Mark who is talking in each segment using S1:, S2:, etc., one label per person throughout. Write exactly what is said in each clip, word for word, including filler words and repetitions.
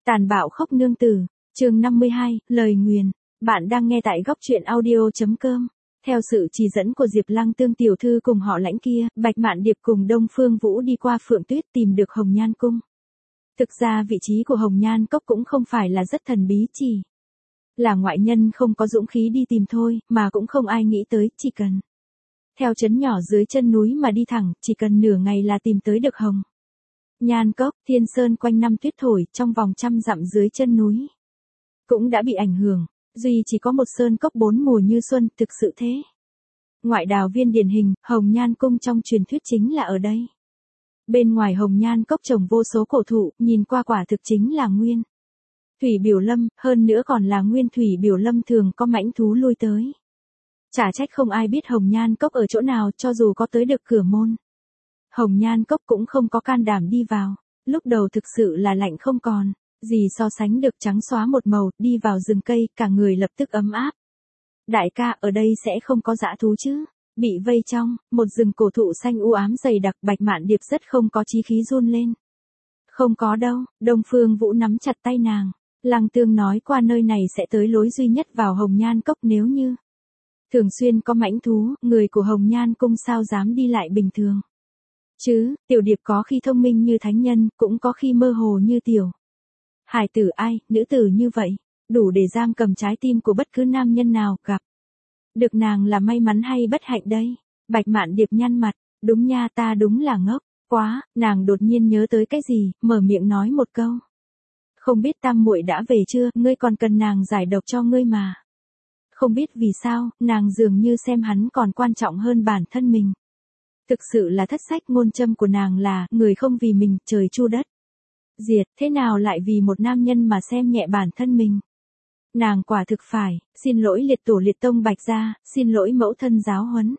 S1: Tàn bạo khốc nương tử, chương năm mươi hai, lời nguyền. Bạn đang nghe tại góc truyện audio.com. Theo sự chỉ dẫn của Diệp Lăng Tương tiểu thư cùng họ Lãnh kia, Bạch Mạn Điệp cùng Đông Phương Vũ đi qua Phượng Tuyết tìm được Hồng Nhan Cung. Thực ra vị trí của Hồng Nhan Cốc cũng không phải là rất thần bí, chỉ là ngoại nhân không có dũng khí đi tìm thôi, mà cũng không ai nghĩ tới, chỉ cần theo trấn nhỏ dưới chân núi mà đi thẳng, chỉ cần nửa ngày là tìm tới được Hồng Nhan Cốc. Thiên sơn quanh năm tuyết thổi, trong vòng trăm dặm dưới chân núi cũng đã bị ảnh hưởng, duy chỉ có một sơn cốc bốn mùa như xuân, thực sự thế. Ngoại đào viên điển hình, Hồng Nhan Cung trong truyền thuyết chính là ở đây. Bên ngoài Hồng Nhan Cốc trồng vô số cổ thụ, nhìn qua quả thực chính là nguyên thủy biểu lâm, hơn nữa còn là nguyên thủy biểu lâm thường có mãnh thú lui tới. Chả trách không ai biết Hồng Nhan Cốc ở chỗ nào, cho dù có tới được cửa môn Hồng Nhan Cốc cũng không có can đảm đi vào. Lúc đầu thực sự là lạnh không còn gì so sánh được, trắng xóa một màu, đi vào rừng cây, cả người lập tức ấm áp. Đại ca, ở đây sẽ không có dã thú chứ? Bị vây trong một rừng cổ thụ xanh u ám dày đặc, Bạch Mạn Điệp rất không có chí khí run lên. Không có đâu. Đông Phương Vũ nắm chặt tay nàng. Lăng Tương nói qua nơi này sẽ tới lối duy nhất vào Hồng Nhan Cốc, nếu như thường xuyên có mãnh thú, người của Hồng Nhan Cung sao dám đi lại bình thường chứ? Tiểu Điệp có khi thông minh như thánh nhân, cũng có khi mơ hồ như tiểu hải tử. Ai, nữ tử như vậy, đủ để giam cầm trái tim của bất cứ nam nhân nào, gặp được nàng là may mắn hay bất hạnh đây? Bạch Mạn Điệp nhăn mặt, đúng nha, ta đúng là ngốc quá. Nàng đột nhiên nhớ tới cái gì, mở miệng nói một câu. Không biết Tam muội đã về chưa, ngươi còn cần nàng giải độc cho ngươi mà. Không biết vì sao, nàng dường như xem hắn còn quan trọng hơn bản thân mình. Thực sự là thất sách. Ngôn châm của nàng là, người không vì mình, trời chu đất diệt, thế nào lại vì một nam nhân mà xem nhẹ bản thân mình? Nàng quả thực phải, xin lỗi liệt tổ liệt tông Bạch gia, xin lỗi mẫu thân giáo huấn.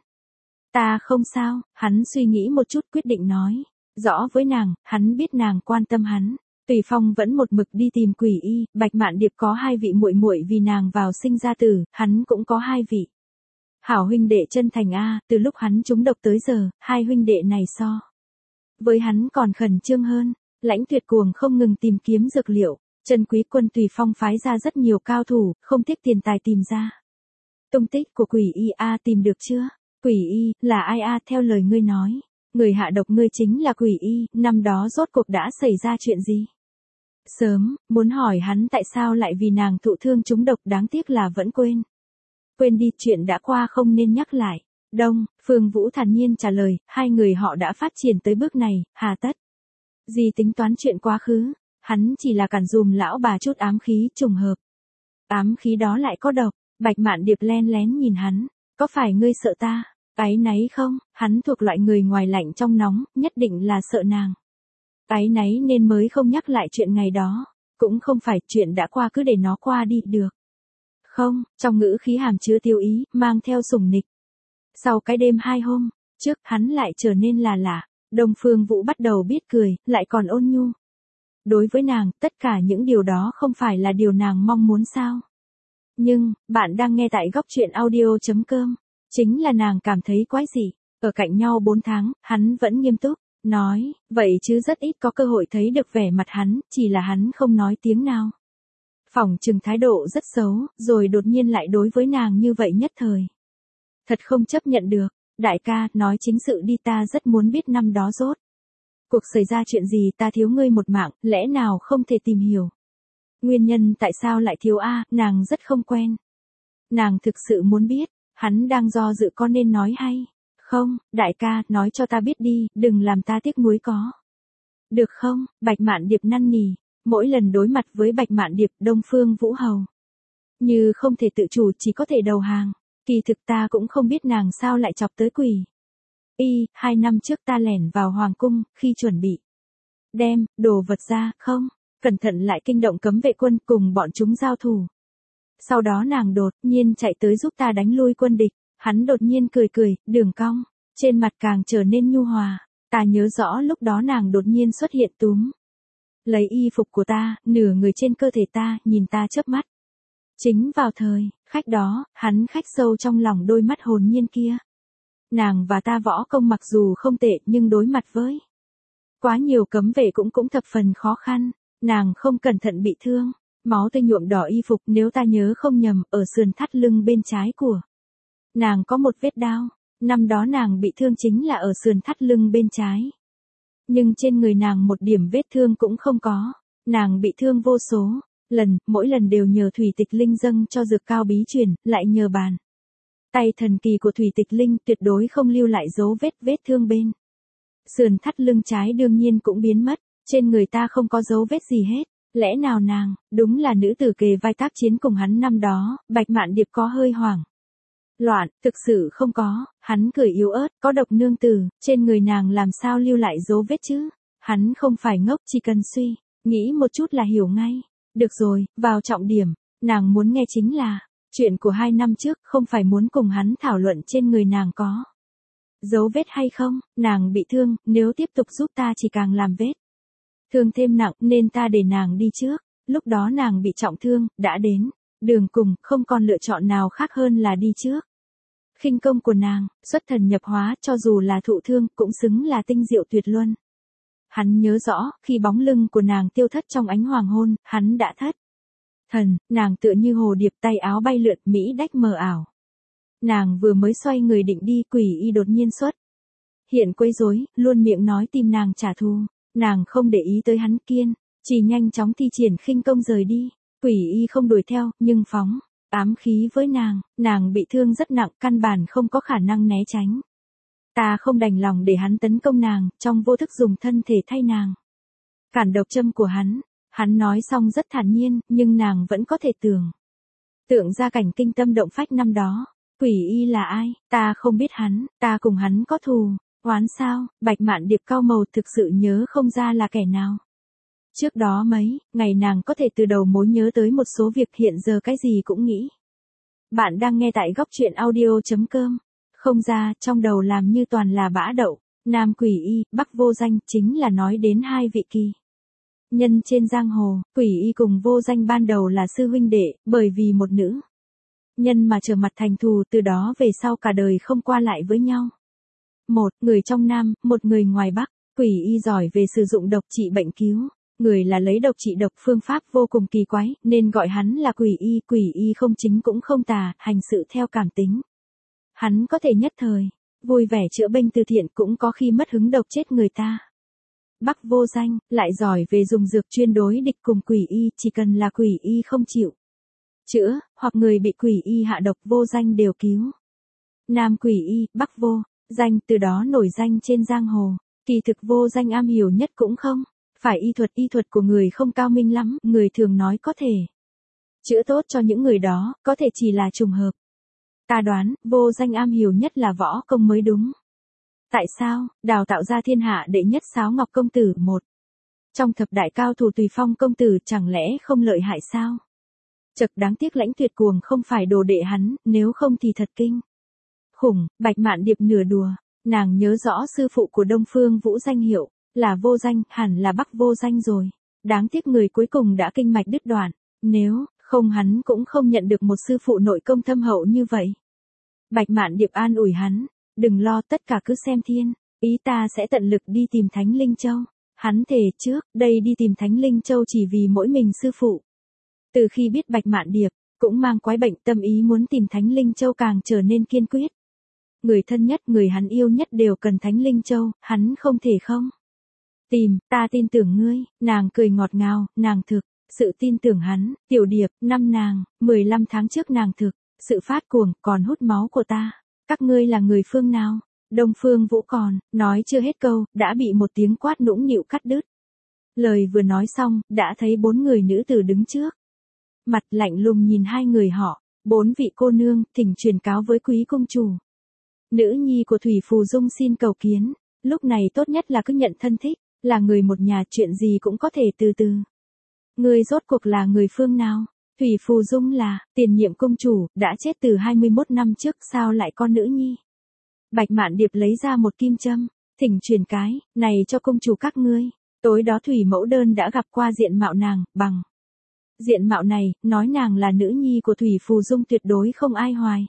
S1: Ta không sao. Hắn suy nghĩ một chút, quyết định nói rõ với nàng, hắn biết nàng quan tâm hắn. Tùy Phong vẫn một mực đi tìm Quỷ Y, Bạch Mạn Điệp có hai vị muội muội vì nàng vào sinh ra tử, hắn cũng có hai vị hảo huynh đệ chân thành a. Từ lúc hắn trúng độc tới giờ, hai huynh đệ này so với hắn còn khẩn trương hơn. Lãnh Tuyệt cuồng không ngừng tìm kiếm dược liệu, Chân Quý Quân Tùy Phong phái ra rất nhiều cao thủ, không tiếc tiền tài tìm ra tung tích của Quỷ Y. A, tìm được chưa? Quỷ Y, là ai a? Theo lời ngươi nói, người hạ độc ngươi chính là Quỷ Y, năm đó rốt cuộc đã xảy ra chuyện gì? Sớm muốn hỏi hắn tại sao lại vì nàng thụ thương trúng độc, đáng tiếc là vẫn quên. Quên đi, chuyện đã qua không nên nhắc lại. Đông Phương Vũ thản nhiên trả lời, hai người họ đã phát triển tới bước này, hà tất gì tính toán chuyện quá khứ. Hắn chỉ là cản dùm lão bà chút ám khí, trùng hợp ám khí đó lại có độc. Bạch Mạn Điệp len lén nhìn hắn, có phải ngươi sợ ta áy náy không? Hắn thuộc loại người ngoài lạnh trong nóng, nhất định là sợ nàng áy náy nên mới không nhắc lại chuyện ngày đó. Cũng không phải, chuyện đã qua cứ để nó qua đi, được không? Trong ngữ khí hàm chứa tiêu ý, mang theo sủng nịch. Sau cái đêm hai hôm trước, hắn lại trở nên là lạ. Đông Phương Vũ bắt đầu biết cười, lại còn ôn nhu đối với nàng. Tất cả những điều đó không phải là điều nàng mong muốn sao? Nhưng, bạn đang nghe tại góc truyện audio.com. Chính là nàng cảm thấy quái dị. Ở cạnh nhau bốn tháng, hắn vẫn nghiêm túc nói, vậy chứ rất ít có cơ hội thấy được vẻ mặt hắn, chỉ là hắn không nói tiếng nào. Phỏng chừng thái độ rất xấu, rồi đột nhiên lại đối với nàng như vậy nhất thời. Thật không chấp nhận được. Đại ca, nói chính sự đi, ta rất muốn biết năm đó rốt cuộc xảy ra chuyện gì, ta thiếu ngươi một mạng, lẽ nào không thể tìm hiểu nguyên nhân tại sao lại thiếu a? Nàng rất không quen. Nàng thực sự muốn biết. Hắn đang do dự có nên nói hay không. Đại ca, nói cho ta biết đi, đừng làm ta tiếc nuối có được không? Bạch Mạn Điệp năn nỉ. Mỗi lần đối mặt với Bạch Mạn Điệp, Đông Phương Vũ hầu như không thể tự chủ, chỉ có thể đầu hàng. Kỳ thực ta cũng không biết nàng sao lại chọc tới Quỷ Y. Hai năm trước ta lẻn vào hoàng cung, khi chuẩn bị đem đồ vật ra, không cẩn thận lại kinh động cấm vệ quân, cùng bọn chúng giao thủ. Sau đó nàng đột nhiên chạy tới giúp ta đánh lui quân địch. Hắn đột nhiên cười cười, đường cong trên mặt càng trở nên nhu hòa. Ta nhớ rõ lúc đó nàng đột nhiên xuất hiện, túm lấy y phục của ta, nửa người trên cơ thể ta, nhìn ta chớp mắt. Chính vào thời khách đó, hắn khách sâu trong lòng đôi mắt hồn nhiên kia. Nàng và ta võ công mặc dù không tệ, nhưng đối mặt với quá nhiều cấm vệ cũng cũng thập phần khó khăn. Nàng không cẩn thận bị thương, máu tươi nhuộm đỏ y phục, nếu ta nhớ không nhầm, ở sườn thắt lưng bên trái của nàng có một vết đao, năm đó nàng bị thương chính là ở sườn thắt lưng bên trái. Nhưng trên người nàng một điểm vết thương cũng không có, nàng bị thương vô số lần, mỗi lần đều nhờ Thủy Tịch Linh dâng cho dược cao bí truyền, lại nhờ bàn tay thần kỳ của Thủy Tịch Linh, tuyệt đối không lưu lại dấu vết vết thương bên sườn thắt lưng trái đương nhiên cũng biến mất, trên người ta không có dấu vết gì hết. Lẽ nào nàng, đúng là nữ tử kề vai tác chiến cùng hắn năm đó? Bạch Mạn Điệp có hơi hoảng loạn, thực sự không có, hắn cười yếu ớt, có độc nương tử, trên người nàng làm sao lưu lại dấu vết chứ? Hắn không phải ngốc, chỉ cần suy nghĩ một chút là hiểu ngay. Được rồi, vào trọng điểm, nàng muốn nghe chính là chuyện của hai năm trước, không phải muốn cùng hắn thảo luận trên người nàng có dấu vết hay không. Nàng bị thương, nếu tiếp tục giúp ta chỉ càng làm vết thương thêm nặng, nên ta để nàng đi trước. Lúc đó nàng bị trọng thương, đã đến đường cùng, không còn lựa chọn nào khác hơn là đi trước. Khinh công của nàng, xuất thần nhập hóa, cho dù là thụ thương, cũng xứng là tinh diệu tuyệt luân. Hắn nhớ rõ, khi bóng lưng của nàng tiêu thất trong ánh hoàng hôn, hắn đã thất thần, nàng tựa như hồ điệp, tay áo bay lượn, mỹ đách mờ ảo. Nàng vừa mới xoay người định đi, quỷ y đột nhiên xuất hiện quấy rối, luôn miệng nói tìm nàng trả thù. Nàng không để ý tới hắn, kiên chỉ nhanh chóng thi triển khinh công rời đi. Quỷ y không đuổi theo, nhưng phóng ám khí với nàng, nàng bị thương rất nặng, căn bản không có khả năng né tránh. Ta không đành lòng để hắn tấn công nàng, trong vô thức dùng thân thể thay nàng cản độc châm của hắn. Hắn nói xong rất thản nhiên, nhưng nàng vẫn có thể tưởng tượng ra cảnh kinh tâm động phách năm đó. Quỷ y là ai? Ta không biết hắn, ta cùng hắn có thù oán sao? Bạch Mạn Điệp cau màu, thực sự nhớ không ra là kẻ nào. Trước đó mấy ngày nàng có thể từ đầu mối nhớ tới một số việc, hiện giờ cái gì cũng nghĩ. Bạn đang nghe tại góc truyện audio.com. Không ra, trong đầu làm như toàn là bã đậu. Nam quỷ y, Bắc vô danh, chính là nói đến hai vị kỳ nhân trên giang hồ. Quỷ y cùng vô danh ban đầu là sư huynh đệ, bởi vì một nữ nhân mà trở mặt thành thù, từ đó về sau cả đời không qua lại với nhau. Một người trong Nam, một người ngoài Bắc. Quỷ y giỏi về sử dụng độc trị bệnh cứu người, là lấy độc trị độc, phương pháp vô cùng kỳ quái, nên gọi hắn là quỷ y. Quỷ y không chính cũng không tà, hành sự theo cảm tính. Hắn có thể nhất thời vui vẻ chữa bệnh từ thiện, cũng có khi mất hứng độc chết người ta. Bắc vô danh lại giỏi về dùng dược chuyên đối địch cùng quỷ y, chỉ cần là quỷ y không chịu chữa, hoặc người bị quỷ y hạ độc, vô danh đều cứu. Nam quỷ y, Bắc vô danh, từ đó nổi danh trên giang hồ. Kỳ thực vô danh am hiểu nhất cũng không phải y thuật, y thuật của người không cao minh lắm, người thường nói có thể chữa tốt cho những người đó, có thể chỉ là trùng hợp. Ta đoán, vô danh am hiểu nhất là võ công mới đúng. Tại sao? Đào tạo ra thiên hạ đệ nhất Sáo Ngọc công tử, một trong thập đại cao thủ Tùy Phong công tử, chẳng lẽ không lợi hại sao? Chật, đáng tiếc Lãnh Tuyệt Cuồng không phải đồ đệ hắn, nếu không thì thật kinh khủng. Bạch Mạn Điệp nửa đùa, nàng nhớ rõ sư phụ của Đông Phương Vũ danh hiệu là vô danh, hẳn là Bắc vô danh rồi. Đáng tiếc người cuối cùng đã kinh mạch đứt đoạn, nếu không hắn cũng không nhận được một sư phụ nội công thâm hậu như vậy. Bạch Mạn Điệp an ủi hắn, đừng lo, tất cả cứ xem thiên, ý ta sẽ tận lực đi tìm Thánh Linh Châu. Hắn thề trước, đây đi tìm Thánh Linh Châu chỉ vì mỗi mình sư phụ. Từ khi biết Bạch Mạn Điệp cũng mang quái bệnh, tâm ý muốn tìm Thánh Linh Châu càng trở nên kiên quyết. Người thân nhất, người hắn yêu nhất đều cần Thánh Linh Châu, hắn không thể không tìm. Ta tin tưởng ngươi. Nàng cười ngọt ngào, nàng thực sự tin tưởng hắn. Tiểu Điệp, năm nàng, mười lăm tháng trước nàng thực sự phát cuồng, còn hút máu của ta. Các ngươi là người phương nào? Đông Phương Vũ còn nói chưa hết câu, đã bị một tiếng quát nũng nịu cắt đứt. Lời vừa nói xong, đã thấy bốn người nữ tử đứng trước mặt, lạnh lùng nhìn hai người họ. Bốn vị cô nương, thỉnh truyền cáo với quý công chủ. Nữ nhi của Thủy Phù Dung xin cầu kiến. Lúc này tốt nhất là cứ nhận thân thích, là người một nhà, chuyện gì cũng có thể từ từ. Ngươi rốt cuộc là người phương nào? Thủy Phù Dung là tiền nhiệm công chủ, đã chết từ hai mươi mốt năm trước, sao lại con nữ nhi? Bạch Mạn Điệp lấy ra một kim châm, thỉnh truyền cái này cho công chủ các ngươi. Tối đó Thủy Mẫu Đơn đã gặp qua diện mạo nàng, bằng diện mạo này, nói nàng là nữ nhi của Thủy Phù Dung tuyệt đối không ai hoài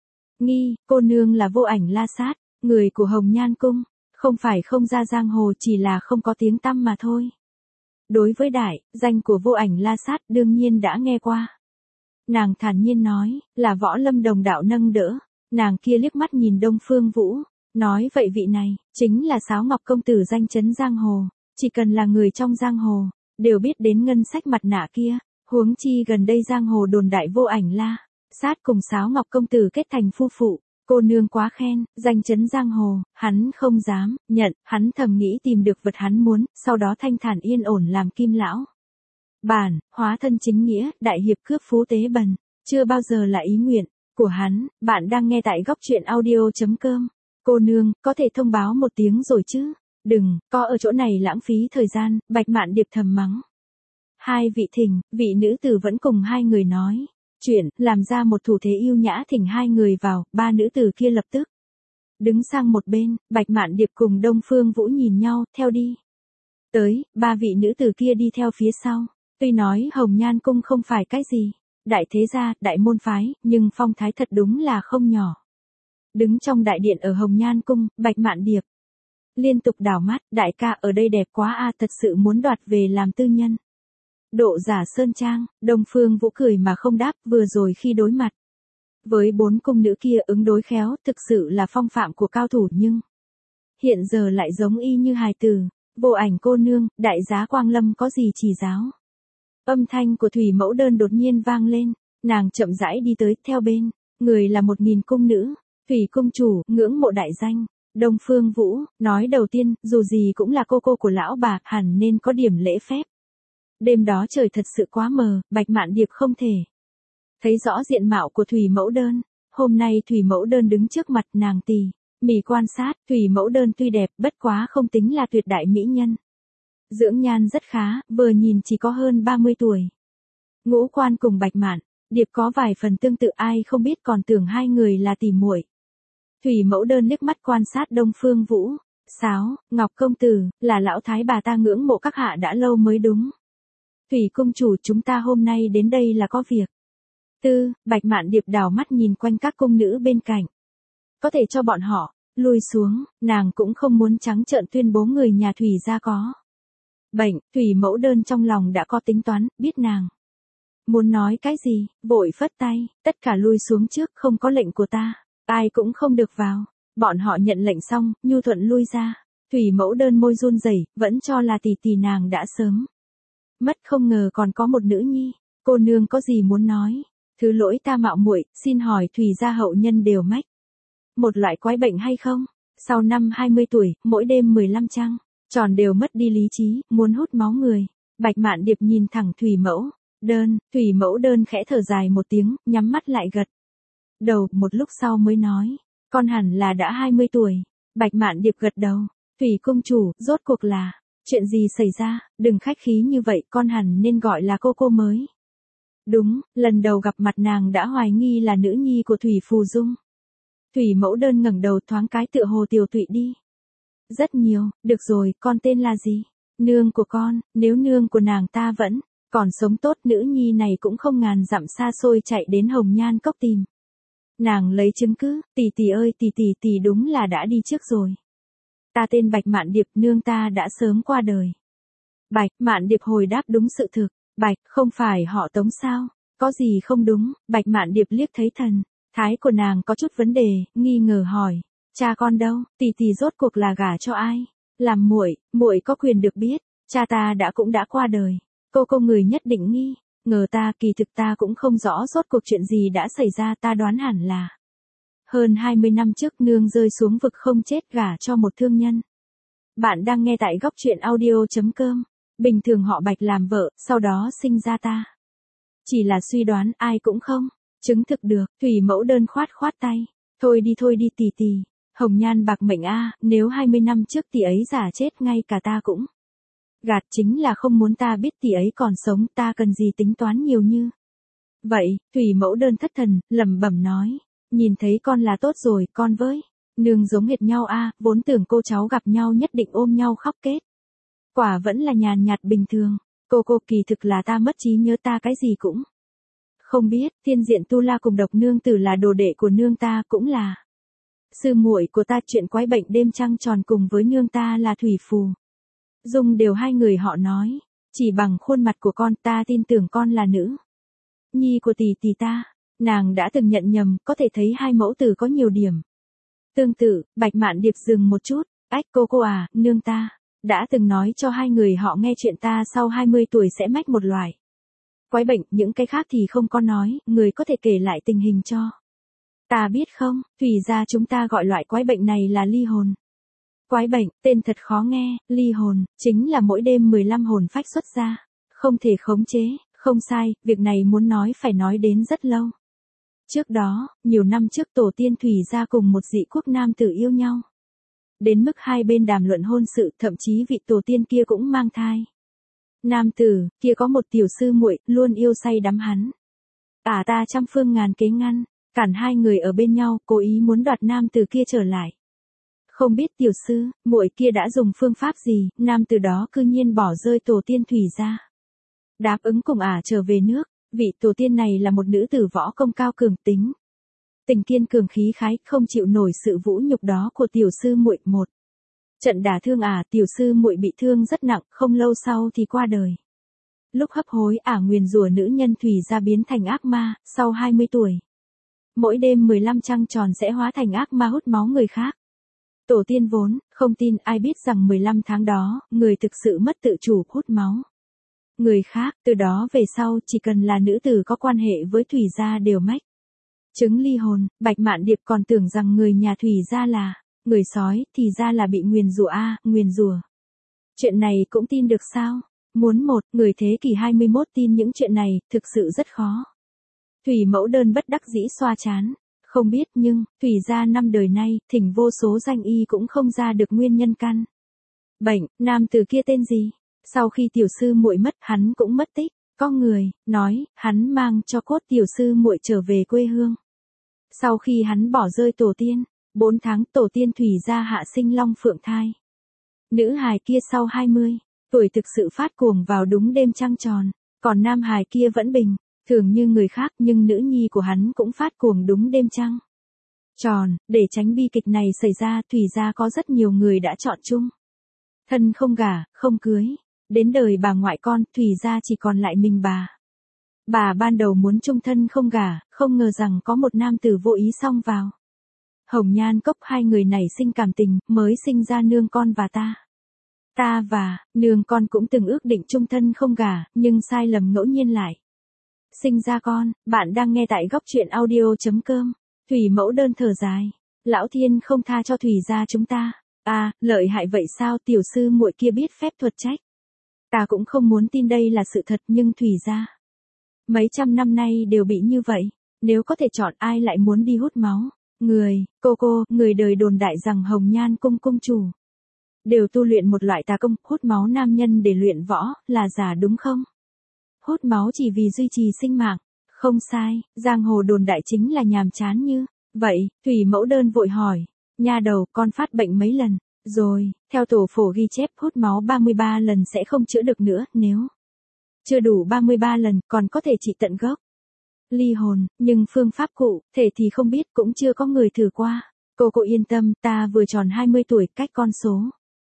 S1: nghi. Cô nương là Vô Ảnh La Sát, người của Hồng Nhan Cung, không phải không ra giang hồ, chỉ là không có tiếng tăm mà thôi. đối với đại danh của Vô Ảnh La Sát đương nhiên đã nghe qua. Nàng thản nhiên nói, là Võ Lâm đồng đạo nâng đỡ. Nàng kia liếc mắt nhìn Đông Phương Vũ, nói vậy vị này, chính là Sáo Ngọc công tử danh chấn giang hồ, chỉ cần là người trong giang hồ, đều biết đến ngân sách mặt nạ kia, huống chi gần đây giang hồ đồn đại Vô Ảnh La Sát cùng Sáo Ngọc công tử kết thành phu phụ, cô nương quá khen, danh chấn giang hồ, hắn không dám nhận, hắn thầm nghĩ tìm được vật hắn muốn, sau đó thanh thản yên ổn làm kim lão. Bản, hóa thân chính nghĩa, đại hiệp cướp phú tế bần, chưa bao giờ là ý nguyện của hắn. Bạn đang nghe tại góc truyện audio.com. Cô nương, có thể thông báo một tiếng rồi chứ? Đừng, có ở chỗ này lãng phí thời gian, Bạch Mạn Điệp thầm mắng. Hai vị thỉnh, vị nữ tử vẫn cùng hai người nói chuyện, làm ra một thủ thế yêu nhã thỉnh hai người vào, ba nữ tử kia lập tức đứng sang một bên, Bạch Mạn Điệp cùng Đông Phương Vũ nhìn nhau, theo đi. Tới, ba vị nữ tử kia đi theo phía sau. Tuy nói Hồng Nhan Cung không phải cái gì đại thế gia, đại môn phái, nhưng phong thái thật đúng là không nhỏ. Đứng trong đại điện ở Hồng Nhan Cung, Bạch Mạn Điệp liên tục đảo mắt, đại ca ở đây đẹp quá a, thật sự muốn đoạt về làm tư nhân. Độ giả sơn trang, Đông Phương Vũ cười mà không đáp, vừa rồi khi đối mặt với bốn cung nữ kia ứng đối khéo, thực sự là phong phạm của cao thủ, nhưng hiện giờ lại giống y như hài tử. Vô Ảnh cô nương, đại giá Quang Lâm có gì chỉ giáo? Âm thanh của Thủy Mẫu Đơn đột nhiên vang lên, nàng chậm rãi đi tới, theo bên người là một nghìn cung nữ. Thủy cung chủ, ngưỡng mộ đại danh Đông Phương Vũ, nói đầu tiên, dù gì cũng là cô cô của lão bà, hẳn nên có điểm lễ phép. Đêm đó trời thật sự quá mờ, Bạch Mạn Điệp không thể thấy rõ diện mạo của Thủy Mẫu Đơn. Hôm nay Thủy Mẫu Đơn đứng trước mặt nàng tỉ mỉ quan sát, Thủy Mẫu Đơn tuy đẹp, bất quá không tính là tuyệt đại mỹ nhân. Dưỡng nhan rất khá, vừa nhìn chỉ có hơn ba mươi tuổi. Ngũ quan cùng Bạch Mạn Điệp có vài phần tương tự, ai không biết còn tưởng hai người là tỉ muội. Thủy Mẫu Đơn liếc mắt quan sát Đông Phương Vũ, Sáo Ngọc công tử, là lão thái bà ta ngưỡng mộ các hạ đã lâu mới đúng. Thủy cung chủ, chúng ta hôm nay đến đây là có việc. Tư, Bạch Mạn Điệp đảo mắt nhìn quanh các cung nữ bên cạnh. Có thể cho bọn họ lui xuống, nàng cũng không muốn trắng trợn tuyên bố người nhà Thủy gia có bệnh. Thủy Mẫu Đơn trong lòng đã có tính toán, biết nàng muốn nói cái gì, vội phất tay, tất cả lui xuống trước, không có lệnh của ta, ai cũng không được vào. Bọn họ nhận lệnh xong, nhu thuận lui ra. Thủy Mẫu Đơn môi run rẩy, vẫn cho là tỷ tỷ nàng đã sớm mất, không ngờ còn có một nữ nhi. Cô nương có gì muốn nói? Thứ lỗi ta mạo muội, xin hỏi Thủy gia hậu nhân đều mách một loại quái bệnh hay không? Sau năm hai mươi tuổi, mỗi đêm mười lăm trăng tròn đều mất đi lý trí, muốn hút máu người. Bạch Mạn Điệp nhìn thẳng Thủy Mẫu Đơn, Thủy Mẫu Đơn khẽ thở dài một tiếng, nhắm mắt lại gật đầu, một lúc sau mới nói, con hẳn là đã hai mươi tuổi. Bạch Mạn Điệp gật đầu, Thủy cung chủ, rốt cuộc là chuyện gì xảy ra? Đừng khách khí như vậy, con hẳn nên gọi là cô cô mới. Đúng, lần đầu gặp mặt nàng đã hoài nghi là nữ nhi của Thủy Phù Dung. Thủy Mẫu Đơn ngẩng đầu thoáng cái tựa hồ tiều tụy đi rất nhiều. Được rồi, con tên là gì? Nương của con, nếu nương của nàng ta vẫn còn sống tốt, nữ nhi này cũng không ngàn dặm xa xôi chạy đến Hồng Nhan Cốc tìm nàng lấy chứng cứ. Tỷ tỷ ơi, tỷ tỷ tỷ đúng là đã đi trước rồi. Ta tên Bạch Mạn Điệp, nương ta đã sớm qua đời. Bạch Mạn Điệp hồi đáp đúng sự thực. Bạch, không phải họ Tống sao? Có gì không đúng? Bạch Mạn Điệp liếc thấy thần thái của nàng có chút vấn đề, nghi ngờ hỏi, cha con đâu? Tỷ tỷ rốt cuộc là gả cho ai? Làm muội, muội có quyền được biết, cha ta đã cũng đã qua đời. Cô cô người nhất định nghi ngờ ta, kỳ thực ta cũng không rõ rốt cuộc chuyện gì đã xảy ra, ta đoán hẳn là hơn hai mươi năm trước nương rơi xuống vực không chết, gả cho một thương nhân. Bạn đang nghe tại góc truyện audio.com. Bình thường họ Bạch làm vợ, sau đó sinh ra ta. Chỉ là suy đoán, ai cũng không chứng thực được. Thủy Mẫu Đơn khoát khoát tay. Thôi đi thôi đi tỷ tỷ. Hồng nhan bạc mệnh a, nếu hai mươi năm trước tỷ ấy giả chết, ngay cả ta cũng gạt, chính là không muốn ta biết tỷ ấy còn sống, ta cần gì tính toán nhiều như vậy. Thủy Mẫu Đơn thất thần, lẩm bẩm nói, nhìn thấy con là tốt rồi, con với nương giống hệt nhau a, vốn tưởng cô cháu gặp nhau nhất định ôm nhau khóc kết. Quả vẫn là nhàn nhạt bình thường. Cô cô, kỳ thực là ta mất trí nhớ, ta cái gì cũng không biết. Thiên Diện Tu La cùng Độc Nương Tử là đồ đệ của nương ta, cũng là sư muội của ta. Chuyện quái bệnh đêm trăng tròn cùng với nương ta là Thủy Phù Dung đều hai người họ nói. Chỉ bằng khuôn mặt của con ta tin tưởng con là nữ nhi của tỷ tỷ ta. Nàng đã từng nhận nhầm, có thể thấy hai mẫu tử có nhiều điểm tương tự. Bạch Mạn Điệp dừng một chút, ách cô cô à, nương ta đã từng nói cho hai người họ nghe chuyện ta sau hai mươi tuổi sẽ mách một loại quái bệnh, những cái khác thì không có nói, người có thể kể lại tình hình cho ta biết không? Thủy gia chúng ta gọi loại quái bệnh này là ly hồn. Quái bệnh, tên thật khó nghe, ly hồn, chính là mỗi đêm mười lăm hồn phách xuất ra, không thể khống chế, không sai, việc này muốn nói phải nói đến rất lâu. Trước đó, nhiều năm trước tổ tiên Thủy gia cùng một dị quốc nam tử yêu nhau. Đến mức hai bên đàm luận hôn sự, thậm chí vị tổ tiên kia cũng mang thai. Nam tử kia có một tiểu sư muội, luôn yêu say đắm hắn. Ả ta trăm phương ngàn kế ngăn, cản hai người ở bên nhau, cố ý muốn đoạt nam tử kia trở lại. Không biết tiểu sư muội kia đã dùng phương pháp gì, nam tử đó cư nhiên bỏ rơi tổ tiên Thủy gia, đáp ứng cùng Ả trở về nước. Vị tổ tiên này là một nữ tử võ công cao cường, tính tình kiên cường khí khái, không chịu nổi sự vũ nhục đó của tiểu sư muội. Một trận đả thương Ả, tiểu sư muội bị thương rất nặng, không lâu sau thì qua đời. Lúc hấp hối, Ả nguyền rủa nữ nhân Thủy gia biến thành ác ma, sau hai mươi tuổi. Mỗi đêm mười lăm trăng tròn sẽ hóa thành ác ma hút máu người khác. Tổ tiên vốn không tin, ai biết rằng mười lăm tháng đó, người thực sự mất tự chủ hút máu người khác. Từ đó về sau, chỉ cần là nữ tử có quan hệ với Thủy gia đều mách chứng ly hồn. Bạch Mạn Điệp còn tưởng rằng người nhà Thủy gia là người sói, thì ra là bị nguyền rủa a, à, nguyền rủa. Chuyện này cũng tin được sao? Muốn một người thế kỷ hai mươi mốt tin những chuyện này, thực sự rất khó. Thủy Mẫu Đơn bất đắc dĩ xoa trán. Không biết, nhưng Thủy gia năm đời nay, thỉnh vô số danh y cũng không ra được nguyên nhân căn bệnh. Nam tử kia tên gì? Sau khi tiểu sư muội mất, hắn cũng mất tích. Có người nói, hắn mang cho cốt tiểu sư muội trở về quê hương. Sau khi hắn bỏ rơi tổ tiên, bốn tháng tổ tiên Thủy gia hạ sinh long phượng thai. Nữ hài kia sau hai mươi tuổi thực sự phát cuồng vào đúng đêm trăng tròn, còn nam hài kia vẫn bình thường như người khác, nhưng nữ nhi của hắn cũng phát cuồng đúng đêm trăng tròn. Để tránh bi kịch này xảy ra, Thủy gia có rất nhiều người đã chọn chung thân không gả, không cưới. Đến đời bà ngoại con, Thủy gia chỉ còn lại mình bà. Bà ban đầu muốn chung thân không gả, không ngờ rằng có một nam tử vô ý xông vào Hồng Nhan Cốc, hai người nảy sinh cảm tình, mới sinh ra nương con và ta. Ta và nương con cũng từng ước định chung thân không gả, nhưng sai lầm ngẫu nhiên lại sinh ra con. Bạn đang nghe tại góc truyện audio chấm com. Thủy Mẫu Đơn thở dài, lão thiên không tha cho Thủy gia chúng ta. À, lợi hại vậy sao? Tiểu sư muội kia biết phép thuật trách. Ta cũng không muốn tin đây là sự thật, nhưng Thủy gia mấy trăm năm nay đều bị như vậy. Nếu có thể chọn, ai lại muốn đi hút máu người? Cô cô, người đời đồn đại rằng Hồng Nhan cung cung chủ đều tu luyện một loại tà công, hút máu nam nhân để luyện võ, là giả đúng không? Hút máu chỉ vì duy trì sinh mạng. Không sai, giang hồ đồn đại chính là nhàm chán như vậy. Thủy Mẫu Đơn vội hỏi, nha đầu, con phát bệnh mấy lần rồi? Theo tổ phổ ghi chép, hút máu ba mươi ba lần sẽ không chữa được nữa, nếu chưa đủ ba mươi ba lần, còn có thể trị tận gốc ly hồn, nhưng phương pháp cụ thể thì không biết, cũng chưa có người thử qua. Cô cô yên tâm, ta vừa tròn hai mươi tuổi, cách con số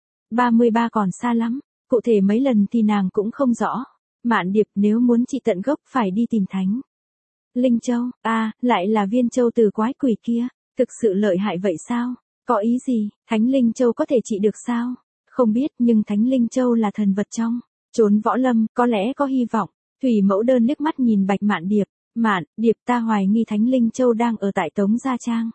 S1: ba mươi ba còn xa lắm. Cụ thể mấy lần thì nàng cũng không rõ. Mạn Điệp, nếu muốn trị tận gốc phải đi tìm Thánh Linh Châu. À, lại là viên châu từ quái quỷ kia. Thực sự lợi hại vậy sao? Có ý gì? Thánh Linh Châu có thể trị được sao? Không biết, nhưng Thánh Linh Châu là thần vật trong chốn võ lâm, có lẽ có hy vọng. Thủy Mẫu Đơn liếc mắt nhìn Bạch Mạn Điệp. Mạn Điệp, ta hoài nghi Thánh Linh Châu đang ở tại Tống Gia Trang.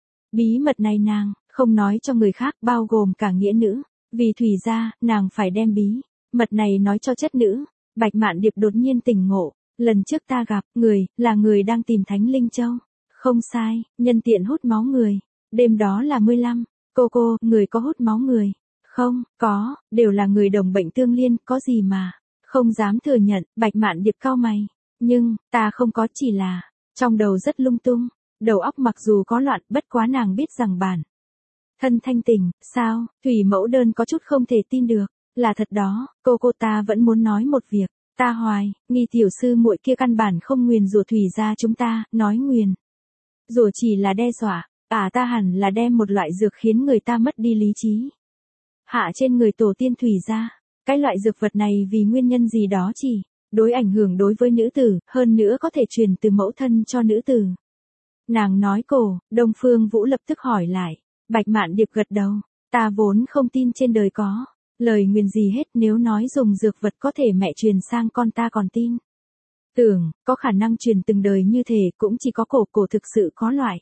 S1: Bí mật này nàng không nói cho người khác, bao gồm cả nghĩa nữ. Vì Thủy gia, nàng phải đem bí mật này nói cho chất nữ. Bạch Mạn Điệp đột nhiên tỉnh ngộ. Lần trước ta gặp người, là người đang tìm Thánh Linh Châu. Không sai, nhân tiện hút máu người. Đêm đó là mười lăm. Cô cô, người có hút máu người? Không, có, đều là người đồng bệnh tương liên, có gì mà không dám thừa nhận. Bạch Mạn Điệp cau mày. Nhưng, ta không có, chỉ là trong đầu rất lung tung. Đầu óc mặc dù có loạn, bất quá nàng biết rằng bản thân thanh tình. Sao? Thủy Mẫu Đơn có chút không thể tin được. Là thật đó, cô cô, ta vẫn muốn nói một việc. Ta hoài nghi tiểu sư muội kia căn bản không nguyền rủa Thủy gia chúng ta, nói nguyền rủa chỉ là đe dọa. À, ta hẳn là đem một loại dược khiến người ta mất đi lý trí hạ trên người tổ tiên Thủy gia. Cái loại dược vật này vì nguyên nhân gì đó chỉ đối ảnh hưởng đối với nữ tử, hơn nữa có thể truyền từ mẫu thân cho nữ tử. Nàng nói cổ, Đông Phương Vũ lập tức hỏi lại. Bạch Mạn Điệp gật đầu. Ta vốn không tin trên đời có lời nguyền gì hết, nếu nói dùng dược vật có thể mẹ truyền sang con ta còn tin. Tưởng, có khả năng truyền từng đời như thế cũng chỉ có cổ cổ thực sự có loại.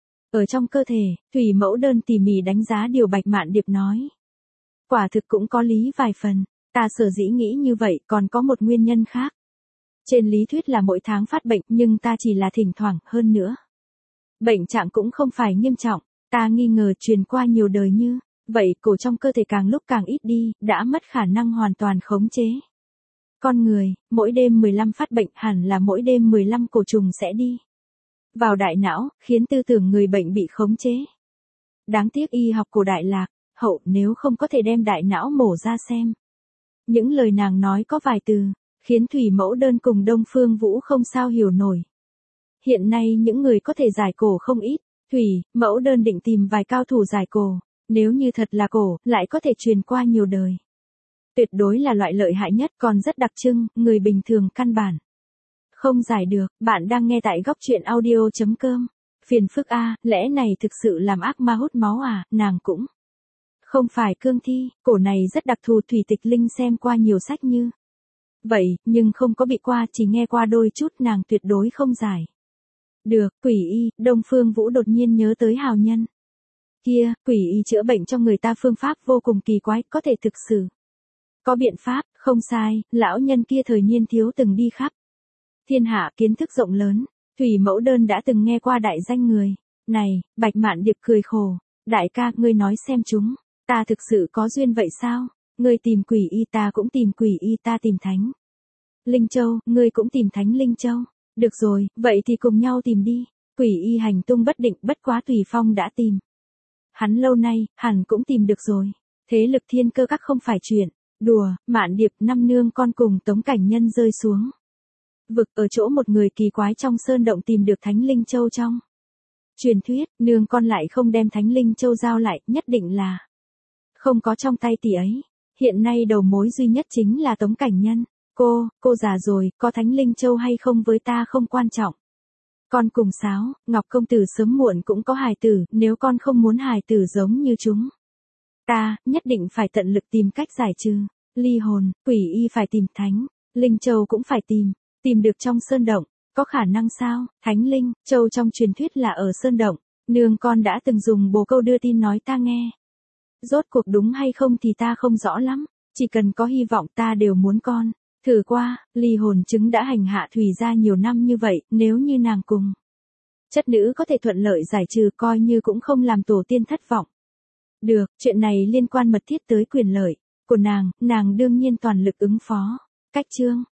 S1: Ở trong cơ thể, Thủy Mẫu Đơn tỉ mỉ đánh giá điều Bạch Mạn Điệp nói. Quả thực cũng có lý vài phần, ta sở dĩ nghĩ như vậy còn có một nguyên nhân khác. Trên lý thuyết là mỗi tháng phát bệnh nhưng ta chỉ là thỉnh thoảng, hơn nữa. Bệnh trạng cũng không phải nghiêm trọng, ta nghi ngờ truyền qua nhiều đời như, vậy cổ trong cơ thể càng lúc càng ít đi, đã mất khả năng hoàn toàn khống chế. Con người, mỗi đêm mười lăm phát bệnh hẳn là mỗi đêm mười lăm cổ trùng sẽ đi vào đại não, khiến tư tưởng người bệnh bị khống chế. Đáng tiếc y học cổ đại lạc, hậu nếu không có thể đem đại não mổ ra xem. Những lời nàng nói có vài từ, khiến Thủy Mẫu Đơn cùng Đông Phương Vũ không sao hiểu nổi. Hiện nay những người có thể giải cổ không ít, Thủy Mẫu Đơn định tìm vài cao thủ giải cổ, nếu như thật là cổ, lại có thể truyền qua nhiều đời. Tuyệt đối là loại lợi hại nhất, còn rất đặc trưng, người bình thường căn bản không giải được. Bạn đang nghe tại góc truyện audio chấm com. Phiền phức a, lẽ này thực sự làm ác ma hút máu à, nàng cũng không phải cương thi, cổ này rất đặc thù, Thủy Tịch Linh xem qua nhiều sách như vậy, nhưng không có bị qua, chỉ nghe qua đôi chút, nàng tuyệt đối không giải được. Quỷ y, Đông Phương Vũ đột nhiên nhớ tới hào nhân kia, quỷ y chữa bệnh cho người ta phương pháp vô cùng kỳ quái, có thể thực sự có biện pháp. Không sai, lão nhân kia thời niên thiếu từng đi khắp thiên hạ, kiến thức rộng lớn. Thủy Mẫu Đơn đã từng nghe qua đại danh người này. Bạch Mạn Điệp cười khổ. Đại ca, ngươi nói xem chúng ta thực sự có duyên vậy sao? Ngươi tìm quỷ y, ta cũng tìm quỷ y, ta tìm Thánh Linh Châu, ngươi cũng tìm Thánh Linh Châu. Được rồi, vậy thì cùng nhau tìm đi. Quỷ y hành tung bất định, bất quá Tùy Phong đã tìm hắn lâu nay, hẳn cũng tìm được rồi. Thế lực thiên cơ các không phải chuyện đùa. Mạn Điệp, năm nương con cùng Tống Cảnh Nhân rơi xuống vực, ở chỗ một người kỳ quái trong sơn động tìm được Thánh Linh Châu. Trong truyền thuyết, nương con lại không đem Thánh Linh Châu giao lại, nhất định là không có trong tay tỷ ấy. Hiện nay đầu mối duy nhất chính là Tống Cảnh Nhân. Cô, cô già rồi, có Thánh Linh Châu hay không với ta không quan trọng. Con cùng Sáo, Ngọc công tử sớm muộn cũng có hài tử, nếu con không muốn hài tử giống như chúng ta, nhất định phải tận lực tìm cách giải trừ ly hồn. Quỷ y phải tìm Thánh Linh Châu cũng phải tìm, tìm được trong sơn động, có khả năng sao? Thánh Linh Châu trong truyền thuyết là ở sơn động, nương con đã từng dùng bồ câu đưa tin nói ta nghe. Rốt cuộc đúng hay không thì ta không rõ lắm, chỉ cần có hy vọng ta đều muốn con thử qua. Ly hồn chứng đã hành hạ Thủy gia nhiều năm như vậy, nếu như nàng cùng chất nữ có thể thuận lợi giải trừ, coi như cũng không làm tổ tiên thất vọng. Được, chuyện này liên quan mật thiết tới quyền lợi của nàng, nàng đương nhiên toàn lực ứng phó. Cách chương